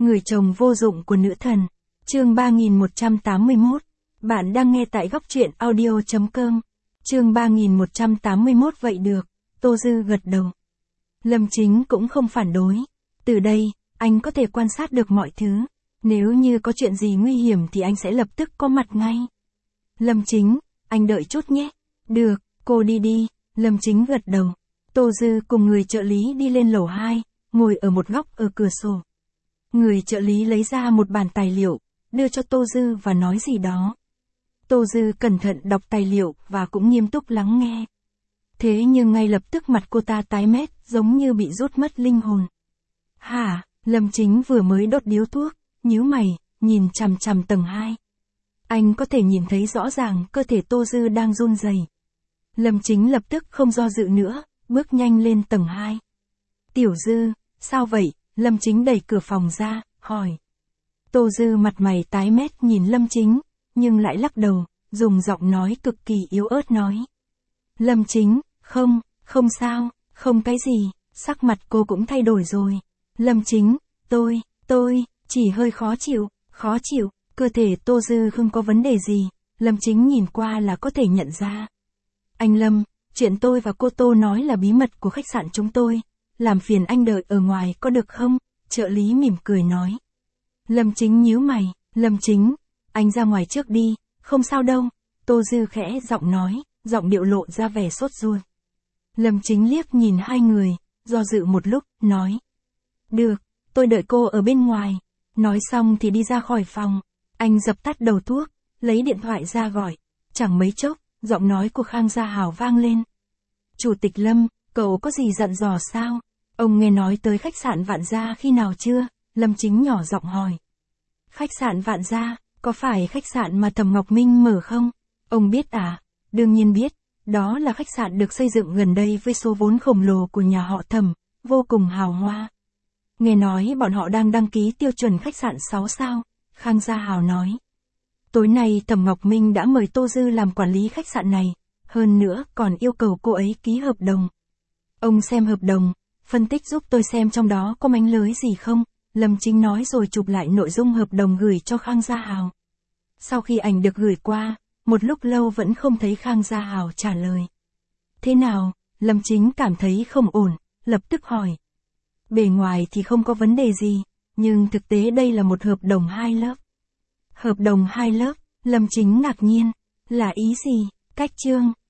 Người chồng vô dụng của nữ thần. Chương 3181. Bạn đang nghe tại góc truyện audio.com. Chương 3181. Vậy được, Tô Dư gật đầu. Lâm Chính cũng không phản đối. Từ đây, anh có thể quan sát được mọi thứ. Nếu như có chuyện gì nguy hiểm thì anh sẽ lập tức có mặt ngay. Lâm Chính, anh đợi chút nhé. Được, cô đi đi. Lâm Chính gật đầu. Tô Dư cùng người trợ lý đi lên lầu 2, ngồi ở một góc ở cửa sổ. Người trợ lý lấy ra một bản tài liệu, đưa cho Tô Dư và nói gì đó. Tô Dư cẩn thận đọc tài liệu và cũng nghiêm túc lắng nghe. Thế nhưng ngay lập tức mặt cô ta tái mét, giống như bị rút mất linh hồn. Hả? Lâm Chính vừa mới đốt điếu thuốc, nhíu mày, nhìn chằm chằm tầng 2. Anh có thể nhìn thấy rõ ràng cơ thể Tô Dư đang run rẩy. Lâm Chính lập tức không do dự nữa, bước nhanh lên tầng 2. Tiểu Dư, sao vậy? Lâm Chính đẩy cửa phòng ra, hỏi. Tô Dư mặt mày tái mét nhìn Lâm Chính, nhưng lại lắc đầu, dùng giọng nói cực kỳ yếu ớt nói. Lâm Chính, không sao, không cái gì, sắc mặt cô cũng thay đổi rồi. Lâm Chính, tôi, chỉ hơi khó chịu, cơ thể Tô Dư không có vấn đề gì, Lâm Chính nhìn qua là có thể nhận ra. Anh Lâm, chuyện tôi và cô Tô nói là bí mật của khách sạn chúng tôi, làm phiền anh đợi ở ngoài có được không? Trợ lý mỉm cười nói. Lâm Chính nhíu mày, Lâm Chính, anh ra ngoài trước đi, không sao đâu. Tô Dư khẽ giọng nói, giọng điệu lộ ra vẻ sốt ruột. Lâm Chính liếc nhìn hai người, do dự một lúc, nói. Được, tôi đợi cô ở bên ngoài. Nói xong thì đi ra khỏi phòng. Anh dập tắt đầu thuốc, lấy điện thoại ra gọi. Chẳng mấy chốc, giọng nói của Khang Gia Hảo vang lên. Chủ tịch Lâm, cậu có gì dặn dò sao? Ông nghe nói tới khách sạn Vạn Gia khi nào chưa? Lâm Chính nhỏ giọng hỏi. Khách sạn Vạn Gia, có phải khách sạn mà Thẩm Ngọc Minh mở không? Ông biết à? Đương nhiên biết, đó là khách sạn được xây dựng gần đây với số vốn khổng lồ của nhà họ Thẩm, vô cùng hào hoa. Nghe nói bọn họ đang đăng ký tiêu chuẩn khách sạn 6 sao, Khang Gia Hảo nói. Tối nay Thẩm Ngọc Minh đã mời Tô Dư làm quản lý khách sạn này, hơn nữa còn yêu cầu cô ấy ký hợp đồng. Ông xem hợp đồng, phân tích giúp tôi xem trong đó có mánh lới gì không, Lâm Chính nói rồi chụp lại nội dung hợp đồng gửi cho Khang Gia Hảo. Sau khi ảnh được gửi qua, một lúc lâu vẫn không thấy Khang Gia Hảo trả lời. Thế nào? Lâm Chính cảm thấy không ổn, lập tức hỏi. Bề ngoài thì không có vấn đề gì, nhưng thực tế đây là một hợp đồng 2 lớp. Hợp đồng 2 lớp, Lâm Chính ngạc nhiên. Là ý gì? Cách chương,